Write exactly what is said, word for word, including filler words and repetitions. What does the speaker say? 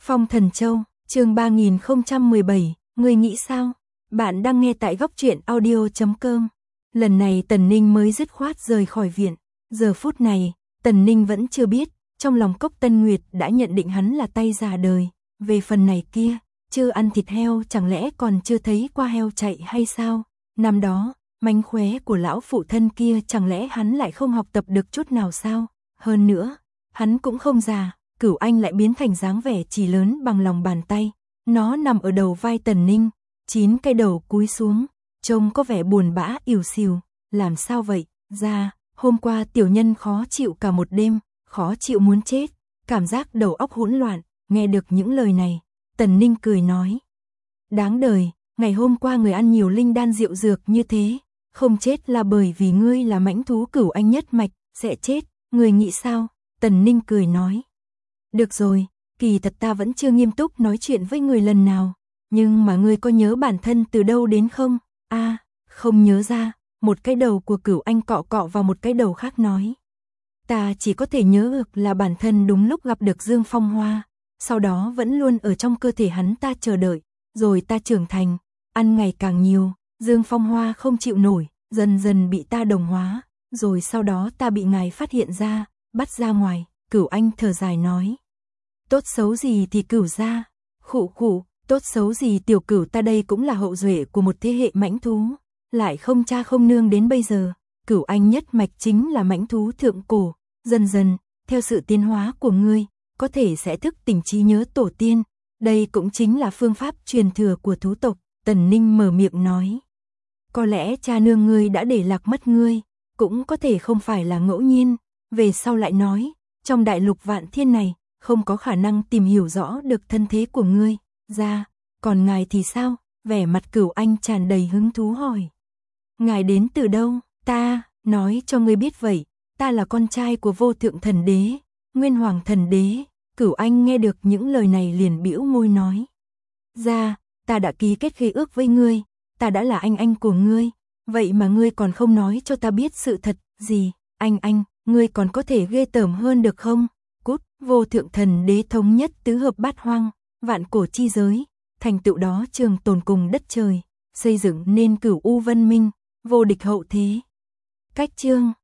Phong Thần Châu, chương ba nghìn không trăm mười bảy, người nghĩ sao? Bạn đang nghe tại góc truyện audio chấm com. Lần này Tần Ninh mới dứt khoát rời khỏi viện. Giờ phút này, Tần Ninh vẫn chưa biết, trong lòng Cốc Tân Nguyệt đã nhận định hắn là tay già đời. Về phần này kia, chưa ăn thịt heo chẳng lẽ còn chưa thấy qua heo chạy hay sao? Năm đó, mánh khóe của lão phụ thân kia chẳng lẽ hắn lại không học tập được chút nào sao? Hơn nữa, hắn cũng không già. Cửu Anh lại biến thành dáng vẻ chỉ lớn bằng lòng bàn tay. Nó nằm ở đầu vai Tần Ninh, chín cái đầu cúi xuống, trông có vẻ buồn bã ỉu xìu. Làm sao vậy? Ra, hôm qua tiểu nhân khó chịu cả một đêm, khó chịu muốn chết, cảm giác đầu óc hỗn loạn. Nghe được những lời này, Tần Ninh cười nói. Đáng đời, ngày hôm qua người ăn nhiều linh đan rượu dược như thế, không chết là bởi vì ngươi là mãnh thú Cửu Anh nhất mạch, sẽ chết, người nghĩ sao? Tần Ninh cười nói. Được rồi, kỳ thật ta vẫn chưa nghiêm túc nói chuyện với người lần nào, nhưng mà ngươi có nhớ bản thân từ đâu đến không? A, à, không nhớ ra, một cái đầu của Cửu Anh cọ cọ vào một cái đầu khác nói. Ta chỉ có thể nhớ được là bản thân đúng lúc gặp được Dương Phong Hoa, sau đó vẫn luôn ở trong cơ thể hắn ta chờ đợi, rồi ta trưởng thành, ăn ngày càng nhiều, Dương Phong Hoa không chịu nổi, dần dần bị ta đồng hóa, rồi sau đó ta bị ngài phát hiện ra, bắt ra ngoài. Cửu Anh thở dài nói. Tốt xấu gì thì Cửu gia, khụ khụ, tốt xấu gì tiểu Cửu ta đây cũng là hậu duệ của một thế hệ mãnh thú, lại không cha không nương đến bây giờ. Cửu Anh nhất mạch chính là mãnh thú thượng cổ, dần dần, theo sự tiến hóa của ngươi, có thể sẽ thức tỉnh trí nhớ tổ tiên, đây cũng chính là phương pháp truyền thừa của thú tộc. Tần Ninh mở miệng nói. Có lẽ cha nương ngươi đã để lạc mất ngươi, cũng có thể không phải là ngẫu nhiên, về sau lại nói. Trong đại lục vạn thiên này, không có khả năng tìm hiểu rõ được thân thế của ngươi. Ra, còn ngài thì sao? Vẻ mặt Cửu Anh tràn đầy hứng thú hỏi. Ngài đến từ đâu? Ta, nói cho ngươi biết vậy, ta là con trai của vô thượng thần đế, nguyên hoàng thần đế. Cửu Anh nghe được những lời này liền bĩu môi nói. Ra, ta đã ký kết khế ước với ngươi, ta đã là anh anh của ngươi, vậy mà ngươi còn không nói cho ta biết sự thật. Gì? Anh anh? Ngươi còn có thể ghê tởm hơn được không? Cút, vô thượng thần đế thống nhất tứ hợp bát hoang, vạn cổ chi giới, thành tựu đó trường tồn cùng đất trời, xây dựng nên Cửu U Vân Minh, vô địch hậu thế. Cách chương